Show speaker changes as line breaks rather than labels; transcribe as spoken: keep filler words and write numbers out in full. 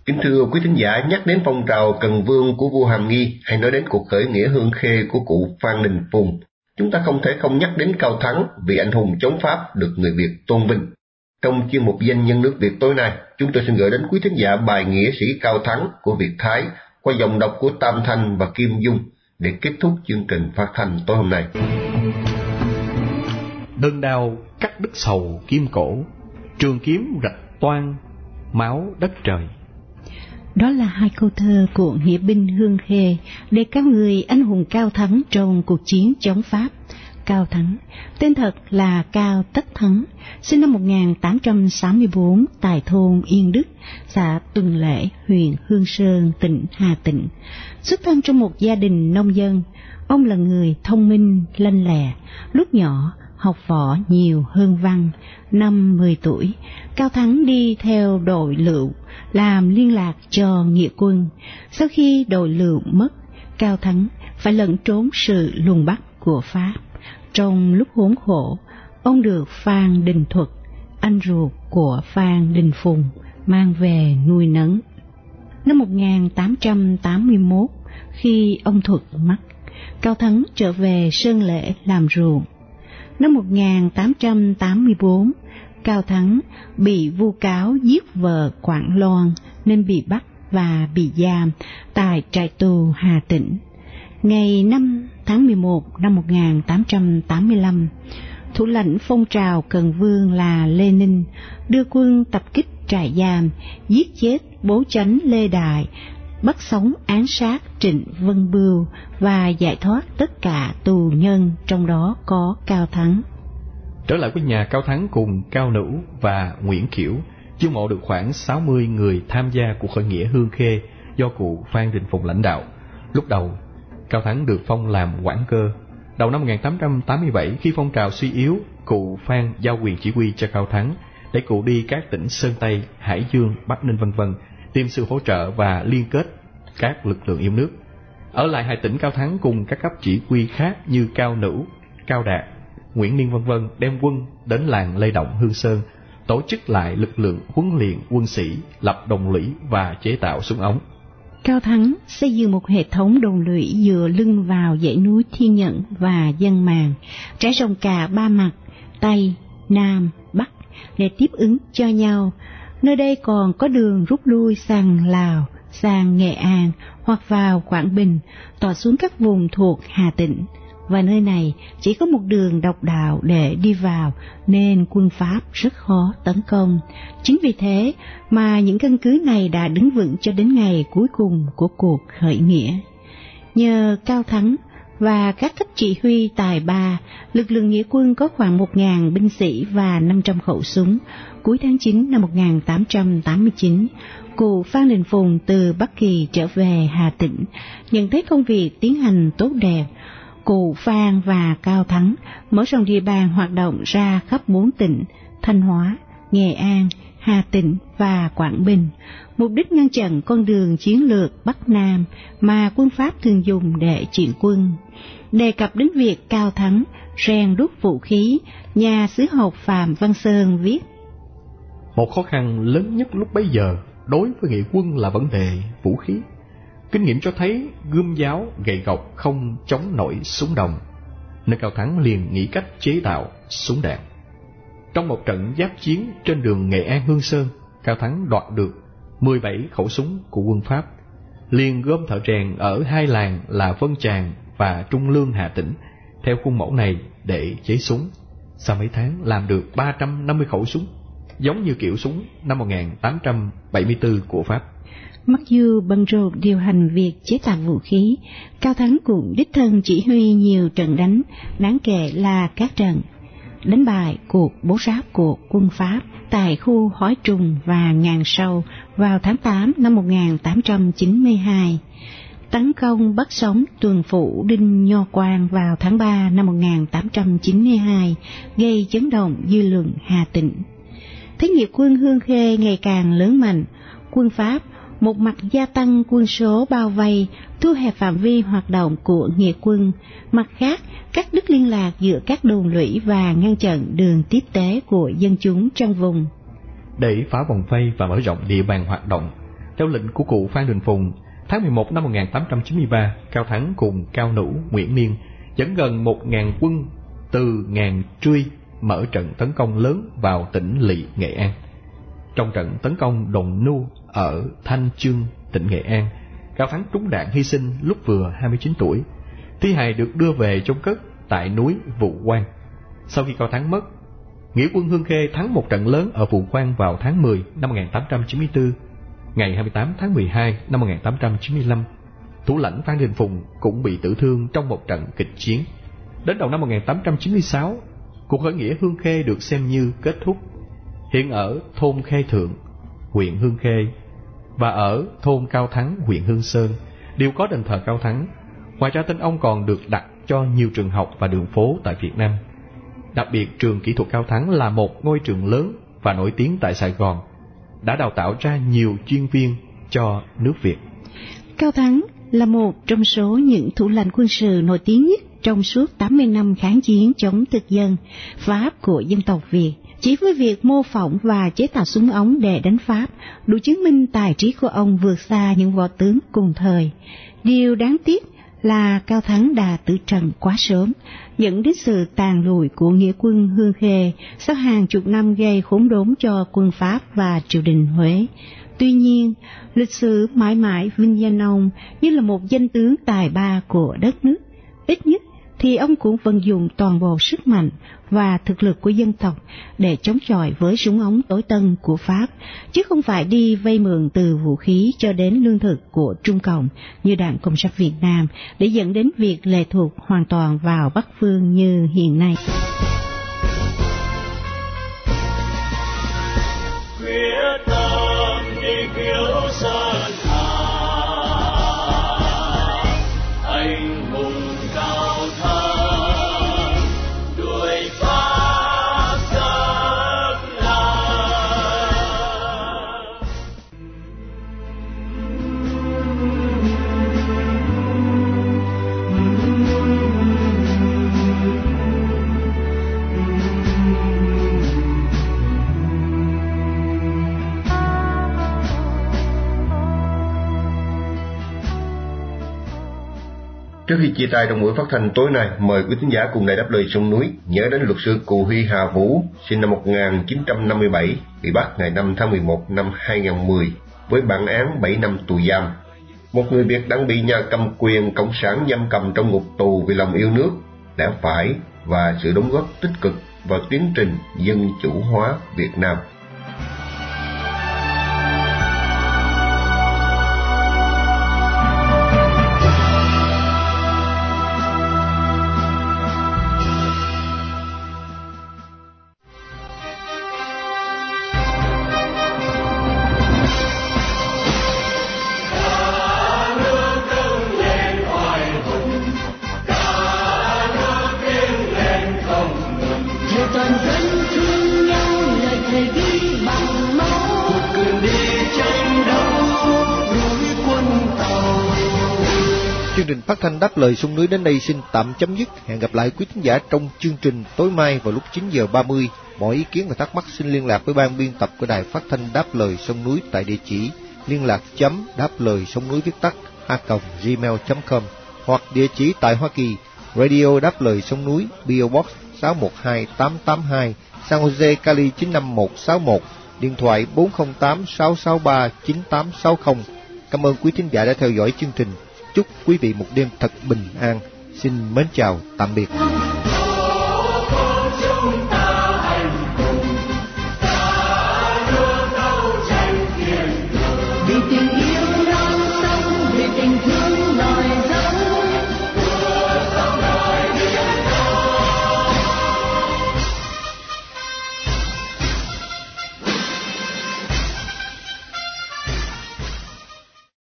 Kính thưa quý thính giả, nhắc đến phong trào Cần Vương của vua Hàm Nghi hay nói đến cuộc khởi nghĩa Hương Khê của cụ Phan Đình Phùng, chúng ta không thể không nhắc đến Cao Thắng, vị anh hùng chống Pháp được người Việt tôn vinh. Trong chuyên mục Danh nhân nước Việt tối nay, chúng tôi xin gửi đến quý thính giả bài Nghĩa sĩ Cao Thắng của Việt Thái qua dòng đọc của Tam Thanh và Kim Dung để kết thúc chương trình phát thanh tối hôm nay.
Đơn đao cắt đứt sầu kim cổ, trường kiếm rạch toang máu đất trời.
Đó là hai câu thơ của nghĩa binh Hương Khê để ca người anh hùng Cao Thắng trong cuộc chiến chống Pháp. Cao Thắng, tên thật là Cao Tất Thắng, sinh năm một nghìn tám trăm sáu mươi tư tại thôn Yên Đức, xã Tuần Lễ, huyện Hương Sơn, tỉnh Hà Tĩnh. Xuất thân trong một gia đình nông dân, ông là người thông minh, lanh lẹ. Lúc nhỏ, học võ nhiều hơn văn. Năm mười tuổi, Cao Thắng đi theo đội Lựu, làm liên lạc cho nghĩa quân. Sau khi đội Lựu mất, Cao Thắng phải lẩn trốn sự lùng bắt của Pháp. Trong lúc khốn khổ, ông được Phan Đình Thuật, anh ruột của Phan Đình Phùng, mang về nuôi nấng. Năm một nghìn tám trăm tám mươi mốt, khi ông Thuật mất, Cao Thắng trở về Sơn Lễ làm ruộng. Năm một nghìn tám trăm tám mươi tư, Cao Thắng bị vu cáo giết vợ Quảng Loan nên bị bắt và bị giam tại trại tù Hà Tĩnh. Ngày năm tháng mười một năm một nghìn tám trăm tám mươi lăm, thủ lãnh phong trào Cần Vương là Lê Ninh đưa quân tập kích trại giam, giết chết bố chánh Lê Đại, bắt sống án sát Trịnh Vân Bưu và giải thoát tất cả tù nhân, trong đó có Cao Thắng.
Trở lại với nhà Cao Thắng cùng Cao Nữu và Nguyễn Kiểu, chiêu mộ được khoảng sáu mươi người tham gia cuộc khởi nghĩa Hương Khê do cụ Phan Đình Phùng lãnh đạo. Lúc đầu, Cao Thắng được phong làm quản cơ. Đầu năm một nghìn tám trăm tám mươi bảy, khi phong trào suy yếu, cụ Phan giao quyền chỉ huy cho Cao Thắng để cụ đi các tỉnh Sơn Tây, Hải Dương, Bắc Ninh vân vân tìm sự hỗ trợ và liên kết các lực lượng yêu nước. Ở lại Hà Tĩnh, Cao Thắng cùng các cấp chỉ huy khác như Cao Nữu, Cao Đạt, Nguyễn Niên vân vân đem quân đến làng Lê Động, Hương Sơn, tổ chức lại lực lượng huấn luyện quân sĩ, lập đồng lũy và chế tạo súng ống.
Cao Thắng xây dựng một hệ thống đồn lũy dựa lưng vào dãy núi Thiên Nhẫn và Dân Màng, trải rộng cả ba mặt Tây, Nam, Bắc để tiếp ứng cho nhau. Nơi đây còn có đường rút lui sang Lào, sang Nghệ An hoặc vào Quảng Bình, tỏa xuống các vùng thuộc Hà Tĩnh. Và nơi này chỉ có một đường độc đạo để đi vào nên quân Pháp rất khó tấn công. Chính vì thế mà những căn cứ này đã đứng vững cho đến ngày cuối cùng của cuộc khởi nghĩa. Nhờ Cao Thắng và các cấp chỉ huy tài ba, lực lượng nghĩa quân có khoảng một nghìn binh sĩ và năm trăm khẩu súng. Cuối tháng chín năm một nghìn tám trăm tám mươi chín, cụ Phan Đình Phùng từ Bắc Kỳ trở về Hà Tĩnh, nhận thấy công việc tiến hành tốt đẹp. Cụ Phan và Cao Thắng mở rộng địa bàn hoạt động ra khắp bốn tỉnh Thanh Hóa, Nghệ An, Hà Tĩnh và Quảng Bình, mục đích ngăn chặn con đường chiến lược Bắc Nam mà quân Pháp thường dùng để chuyển quân. Đề cập đến việc Cao Thắng rèn đúc vũ khí, nhà sử học Phạm Văn Sơn viết:
Một khó khăn lớn nhất lúc bấy giờ đối với nghĩa quân là vấn đề vũ khí. Kinh nghiệm cho thấy gươm giáo, gậy gộc không chống nổi súng đồng, nên Cao Thắng liền nghĩ cách chế tạo súng đạn. Trong một trận giáp chiến trên đường Nghệ An Hương Sơn, Cao Thắng đoạt được mười bảy khẩu súng của quân Pháp, liền gom thợ rèn ở hai làng là Vân Tràng và Trung Lương Hà Tĩnh theo khuôn mẫu này để chế súng. Sau mấy tháng làm được ba trăm năm mươi khẩu súng, giống như kiểu súng năm một nghìn tám trăm bảy mươi tư của Pháp.
Mặc dù bận rộn điều hành việc chế tạo vũ khí, Cao Thắng cũng đích thân chỉ huy nhiều trận đánh, đáng kể là các trận đánh bại cuộc bố ráp của quân Pháp tại khu Hói Trùng và Ngàn Sâu vào tháng tám năm một nghìn tám trăm chín mươi hai, tấn công bắt sống tuần phủ Đinh Nho Quang vào tháng ba năm một nghìn tám trăm chín mươi hai, gây chấn động dư luận Hà Tĩnh. Thế nghĩa quân Hương Khê ngày càng lớn mạnh, quân Pháp một mặt gia tăng quân số bao vây, thu hẹp phạm vi hoạt động của nghĩa quân, mặt khác cắt đứt liên lạc giữa các đồn lũy và ngăn chặn đường tiếp tế của dân chúng trong vùng.
Để phá vòng vây và mở rộng địa bàn hoạt động, Theo lệnh của cụ Phan Đình Phùng, tháng mười một năm một nghìn tám trăm chín mươi ba, Cao Thắng cùng Cao Nũ, Nguyễn Niên dẫn gần một nghìn quân từ Ngàn Truy mở trận tấn công lớn vào tỉnh lỵ Nghệ An. Trong trận tấn công đồn Nu ở Thanh Chương, tỉnh Nghệ An, Cao Thắng trúng đạn hy sinh lúc vừa hai mươi chín tuổi. Thi hài được đưa về chôn cất tại núi Vụ Quan. Sau khi Cao Thắng mất, nghĩa quân Hương Khê thắng một trận lớn ở Vụ Quan vào tháng mười năm một nghìn tám trăm chín mươi tư. Ngày hai mươi tám tháng mười hai năm một nghìn tám trăm chín mươi lăm, thủ lãnh Phan Đình Phùng cũng bị tử thương trong một trận kịch chiến. Đến đầu năm một nghìn tám trăm chín mươi sáu, cuộc khởi nghĩa Hương Khê được xem như kết thúc. Hiện ở thôn Khê Thượng, huyện Hương Khê, và ở thôn Cao Thắng, huyện Hương Sơn đều có đền thờ Cao Thắng. Ngoài ra, tên ông còn được đặt cho nhiều trường học và đường phố tại Việt Nam. Đặc biệt, trường kỹ thuật Cao Thắng là một ngôi trường lớn và nổi tiếng tại Sài Gòn, đã đào tạo ra nhiều chuyên viên cho nước Việt.
Cao Thắng là một trong số những thủ lãnh quân sự nổi tiếng nhất trong suốt tám mươi năm kháng chiến chống thực dân Pháp của dân tộc Việt. Chỉ với việc mô phỏng và chế tạo súng ống để đánh Pháp, đủ chứng minh tài trí của ông vượt xa những võ tướng cùng thời. Điều đáng tiếc là Cao Thắng đã tử trận quá sớm, dẫn đến sự tàn lụi của nghĩa quân Hương Khê sau hàng chục năm gây khốn đốn cho quân Pháp và triều đình Huế. Tuy nhiên, lịch sử mãi mãi vinh danh ông như là một danh tướng tài ba của đất nước. Ít nhất thì ông cũng vận dụng toàn bộ sức mạnh và thực lực của dân tộc để chống chọi với súng ống tối tân của Pháp, chứ không phải đi vay mượn từ vũ khí cho đến lương thực của Trung Cộng như Đảng Cộng sản Việt Nam, để dẫn đến việc lệ thuộc hoàn toàn vào Bắc phương như hiện nay.
Trước khi chia tay trong buổi phát thanh tối nay, mời quý thính giả cùng Đài Đáp Lời Sông Núi nhớ đến luật sư Cù Huy Hà Vũ, sinh năm một nghìn chín trăm năm mươi bảy, bị bắt ngày năm tháng mười một năm hai nghìn không trăm mười với bản án bảy năm tù giam. Một người Việt đang bị nhà cầm quyền cộng sản giam cầm trong ngục tù vì lòng yêu nước, lẽ phải và sự đóng góp tích cực vào tiến trình dân chủ hóa Việt Nam.
Chương trình phát thanh Đáp Lời Sông Núi đến đây xin tạm chấm dứt. Hẹn gặp lại quý thính giả trong chương trình tối mai vào lúc chín giờ ba mươi. Mọi ý kiến và thắc mắc xin liên lạc với ban biên tập của đài phát thanh Đáp Lời Sông Núi tại địa chỉ liên lạc chấm đáp lời sông núi viết tắt a còng gmail chấm com, hoặc địa chỉ tại Hoa Kỳ, Radio Đáp Lời Sông Núi, pê ô Box sáu một hai tám tám hai, San Jose, Cali chín năm một sáu một, điện thoại bốn không tám sáu sáu ba chín tám sáu không. Cảm ơn quý thính giả đã theo dõi chương trình. Chúc quý vị một đêm thật bình an. Xin mến chào, tạm biệt.